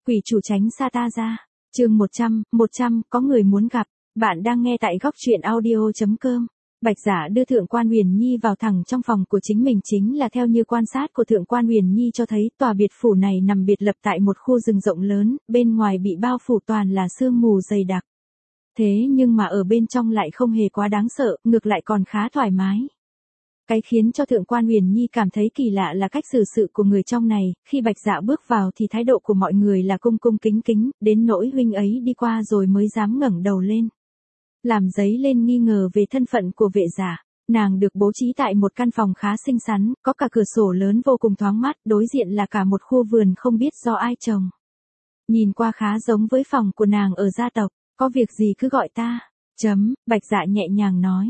Quỷ chủ tránh xa ta ra. Chương 100, có người muốn gặp. Bạn đang nghe tại góc truyện audio.com. Bạch Dạ đưa Thượng quan Huyền Nhi vào thẳng trong phòng của chính mình, chính là theo như quan sát của Thượng quan Huyền Nhi cho thấy, tòa biệt phủ này nằm biệt lập tại một khu rừng rộng lớn, bên ngoài bị bao phủ toàn là sương mù dày đặc. Thế nhưng mà ở bên trong lại không hề quá đáng sợ, ngược lại còn khá thoải mái. Cái khiến cho Thượng quan Huyền Nhi cảm thấy kỳ lạ là cách xử sự của người trong này, khi Bạch Dạ bước vào thì thái độ của mọi người là cung cung kính kính, đến nỗi huynh ấy đi qua rồi mới dám ngẩng đầu lên. Làm dấy lên nghi ngờ về thân phận của vệ giả. Nàng được bố trí tại một căn phòng khá xinh xắn, có cả cửa sổ lớn vô cùng thoáng mát, đối diện là cả một khu vườn không biết do ai trồng. Nhìn qua khá giống với phòng của nàng ở gia tộc. Có việc gì cứ gọi ta. Bạch Dạ nhẹ nhàng nói.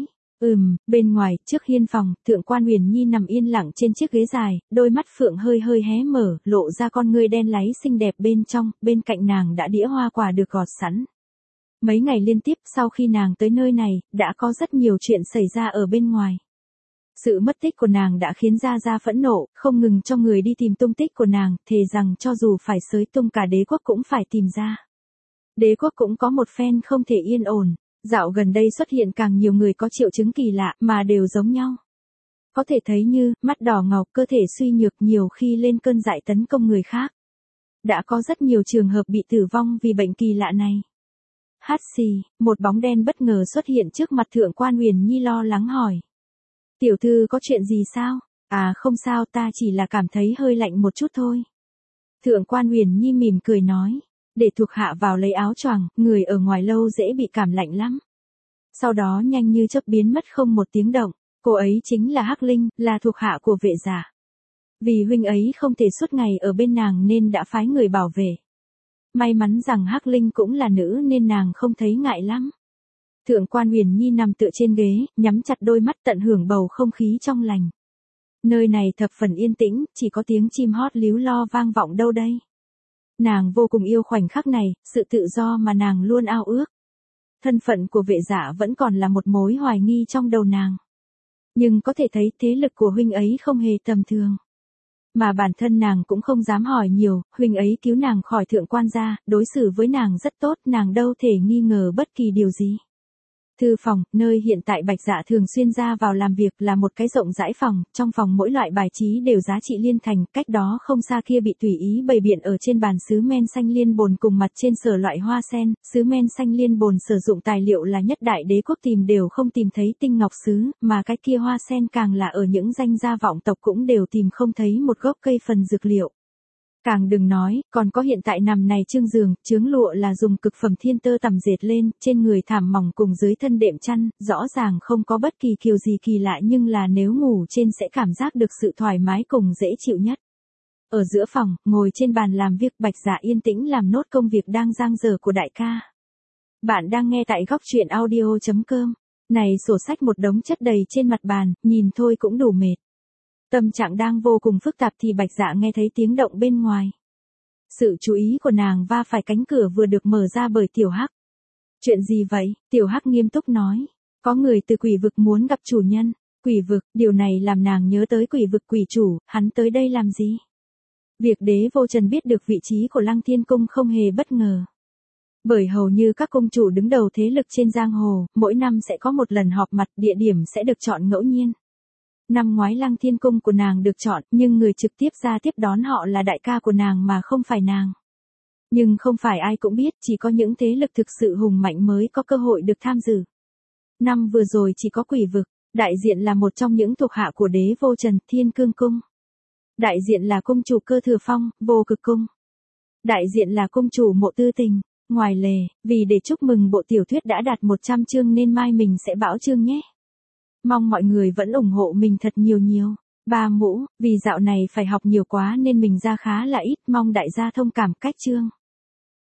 Bên ngoài, trước hiên phòng, Thượng quan Huyền Nhi nằm yên lặng trên chiếc ghế dài, đôi mắt phượng hơi hơi hé mở, lộ ra con ngươi đen láy xinh đẹp bên trong, bên cạnh nàng đã đĩa hoa quả được gọt sẵn. Mấy ngày liên tiếp sau khi nàng tới nơi này, đã có rất nhiều chuyện xảy ra ở bên ngoài. Sự mất tích của nàng đã khiến Gia phẫn nộ, không ngừng cho người đi tìm tung tích của nàng, thề rằng cho dù phải xới tung cả đế quốc cũng phải tìm ra. Đế quốc cũng có một phen không thể yên ổn. Dạo gần đây xuất hiện càng nhiều người có triệu chứng kỳ lạ mà đều giống nhau. Có thể thấy như, mắt đỏ ngầu, cơ thể suy nhược, nhiều khi lên cơn dại tấn công người khác. Đã có rất nhiều trường hợp bị tử vong vì bệnh kỳ lạ này. Hắt xì, một bóng đen bất ngờ xuất hiện trước mặt Thượng quan Huyền Nhi, lo lắng hỏi. Tiểu thư có chuyện gì sao? À không sao, ta chỉ là cảm thấy hơi lạnh một chút thôi. Thượng quan Huyền Nhi mỉm cười nói. Để thuộc hạ vào lấy áo choàng, người ở ngoài lâu dễ bị cảm lạnh lắm. Sau đó nhanh như chớp biến mất không một tiếng động. Cô ấy chính là Hắc Linh, là thuộc hạ của vệ giả. Vì huynh ấy không thể suốt ngày ở bên nàng nên đã phái người bảo vệ. May mắn rằng Hắc Linh cũng là nữ nên nàng không thấy ngại lắm. Thượng quan Huyền Nhi nằm tựa trên ghế, nhắm chặt đôi mắt tận hưởng bầu không khí trong lành. Nơi này thập phần yên tĩnh, chỉ có tiếng chim hót líu lo vang vọng đâu đây. Nàng vô cùng yêu khoảnh khắc này, sự tự do mà nàng luôn ao ước. Thân phận của vệ giả vẫn còn là một mối hoài nghi trong đầu nàng. Nhưng có thể thấy thế lực của huynh ấy không hề tầm thường. Mà bản thân nàng cũng không dám hỏi nhiều, huynh ấy cứu nàng khỏi thượng quan gia, đối xử với nàng rất tốt, nàng đâu thể nghi ngờ bất kỳ điều gì. Thư phòng, nơi hiện tại Bạch Dạ thường xuyên ra vào làm việc, là một cái rộng rãi phòng, trong phòng mỗi loại bài trí đều giá trị liên thành, cách đó không xa kia bị tùy ý bày biện ở trên bàn sứ men xanh liên bồn cùng mặt trên sở loại hoa sen, sứ men xanh liên bồn sử dụng tài liệu là nhất đại đế quốc tìm đều không tìm thấy tinh ngọc sứ, mà cái kia hoa sen càng là ở những danh gia vọng tộc cũng đều tìm không thấy một gốc cây phần dược liệu. Càng đừng nói, còn có hiện tại nằm này trương giường, chướng lụa là dùng cực phẩm thiên tơ tằm dệt lên, trên người thảm mỏng cùng dưới thân đệm chăn, rõ ràng không có bất kỳ kiểu gì kỳ lạ nhưng là nếu ngủ trên sẽ cảm giác được sự thoải mái cùng dễ chịu nhất. Ở giữa phòng, ngồi trên bàn làm việc, Bạch Dạ yên tĩnh làm nốt công việc đang dang dở của đại ca. Bạn đang nghe tại góc truyện audio.com. Này sổ sách một đống chất đầy trên mặt bàn, nhìn thôi cũng đủ mệt. Tâm trạng đang vô cùng phức tạp thì Bạch Dạ nghe thấy tiếng động bên ngoài. Sự chú ý của nàng va phải cánh cửa vừa được mở ra bởi Tiểu Hắc. Chuyện gì vậy? Tiểu Hắc nghiêm túc nói. Có người từ quỷ vực muốn gặp chủ nhân. Quỷ vực, điều này làm nàng nhớ tới quỷ vực quỷ chủ, hắn tới đây làm gì? Việc Đế Vô Trần biết được vị trí của Lăng Thiên Cung không hề bất ngờ. Bởi hầu như các cung chủ đứng đầu thế lực trên giang hồ, mỗi năm sẽ có một lần họp mặt, địa điểm sẽ được chọn ngẫu nhiên. Năm ngoái Lăng Thiên Cung của nàng được chọn, nhưng người trực tiếp ra tiếp đón họ là đại ca của nàng mà không phải nàng. Nhưng không phải ai cũng biết, chỉ có những thế lực thực sự hùng mạnh mới có cơ hội được tham dự. Năm vừa rồi chỉ có quỷ vực, đại diện là một trong những thuộc hạ của Đế Vô Trần, Thiên Cương Cung. Đại diện là cung chủ Cơ Thừa Phong, Vô Cực Cung. Đại diện là cung chủ Mộ Tư Tình. Ngoài lề, vì để chúc mừng bộ tiểu thuyết đã đạt 100 chương nên mai mình sẽ bão chương nhé. Mong mọi người vẫn ủng hộ mình thật nhiều. Ba mũ, vì dạo này phải học nhiều quá nên mình ra khá là ít, mong đại gia thông cảm. Cách chương.